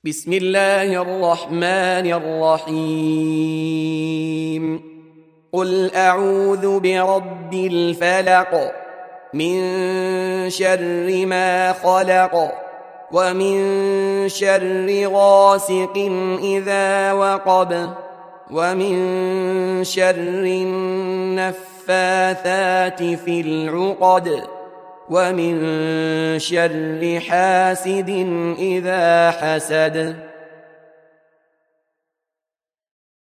بسم الله الرحمن الرحيم قل أعوذ برب الفلق من شر ما خلق ومن شر غاسق إذا وقب ومن شر النفاثات في العقد ومن شر حاسد إذا حسد